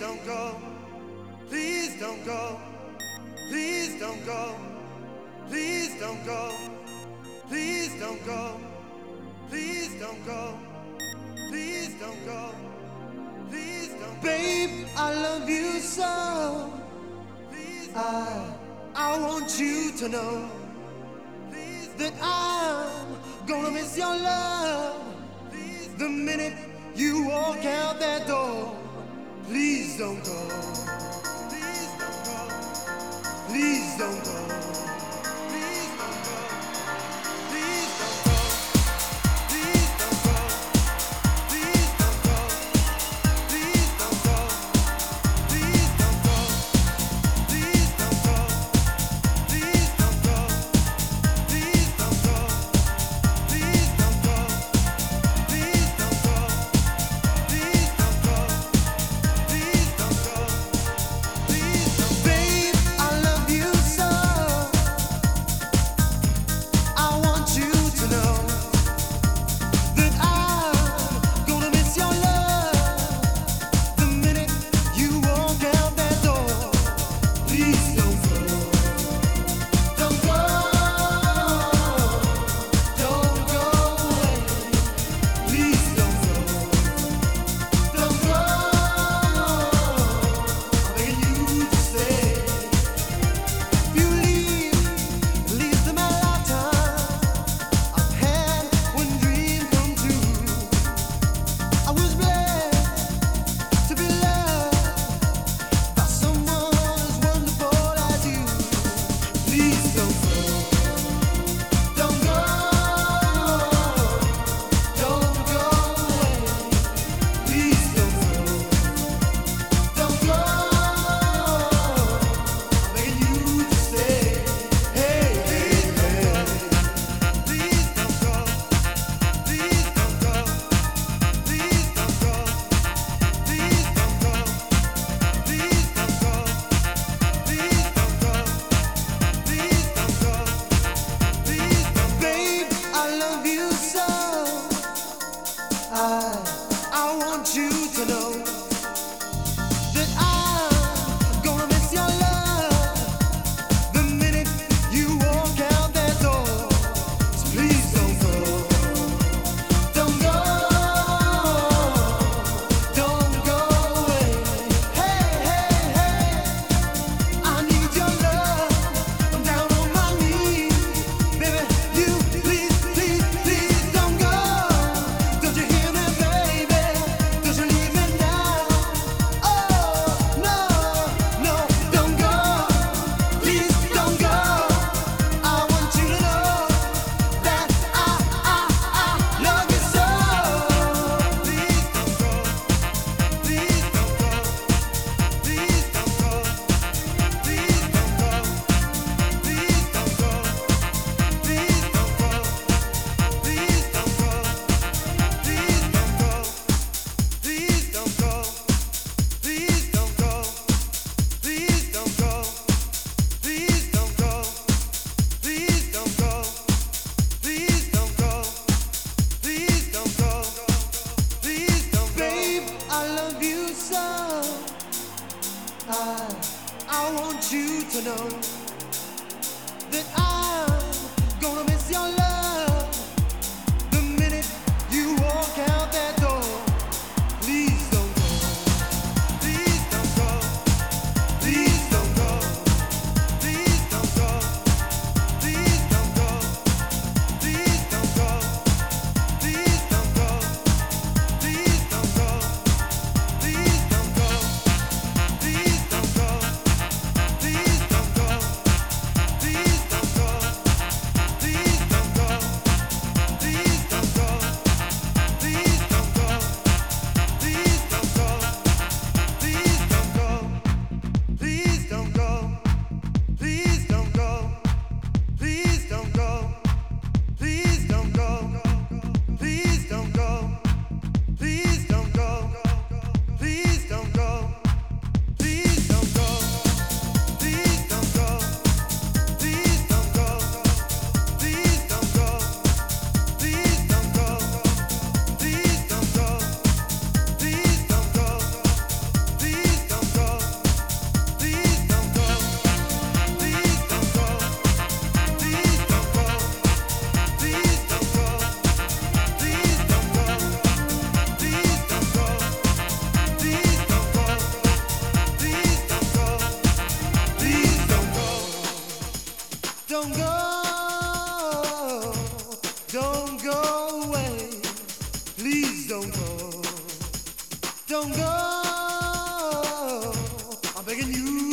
don't go. Please don't go. Please don't go. Please don't go. Please don't go. Please don't go. Please don't go. Please don't go. Babe, I love you so. I want you to know that I'm gonna miss your love the minute you walk out that door. Please don't go. Please don't go. Please don't go. Please don't go. Please don't go. Please don't go. Please don't go. Please don't go. Please don't go. Please don't go. Please don't go. Please don't go. Please don't go. Please don't go. Please don't go. Please don't go. Please don't. Babe, I love you so. I want you to know that I'm gonna miss your love the minute you walk out that door. Please don't go. Don't go. Don't go away. Please don't go. Don't go. I'm begging you to stay. If you leave, at least in my lifetime, I've had one dream come true. I was blessed to be loved by someone as wonderful as you. Please don't go. Don't go. Don't go away. Please don't go. Don't go. I'm begging you to stay. Hey, hey, hey. Please don't go. Please don't go. Please don't go. Please don't go. Please don't go. Please don't go. Please don't go. Please don't. Babe, I love you so. I want you to know that I'm gonna miss your love the minute you walk out that door. So please don't go. Don't go. Don't go away. Hey, hey, hey. I need your love. I'm down on my knees. Baby, you please, please, please don't go. Don't you hear me, baby? Don't you leave me now. Oh, no, no, don't go. Please don't go. I want you to know that I love you so. Please don't go. Please don't go. Please don't go. Please don't go. Please don't go. Please don't go. Please don't go. Please don't go. Please don't go. Please don't go. Please don't go. Please don't go. Please don't go. Please don't go. Please don't go. Please don't. Babe, I love you so. I want you to know that I'm gonna miss your love the minute you walk out that door. Please don't go. Please don't go. Please don't go. Please don't go. Please don't go. Please don't go. Please don't go. Please don't go. Please don't go. Please don't go. Please don't go. Please don't go. Don't go. I'm begging you.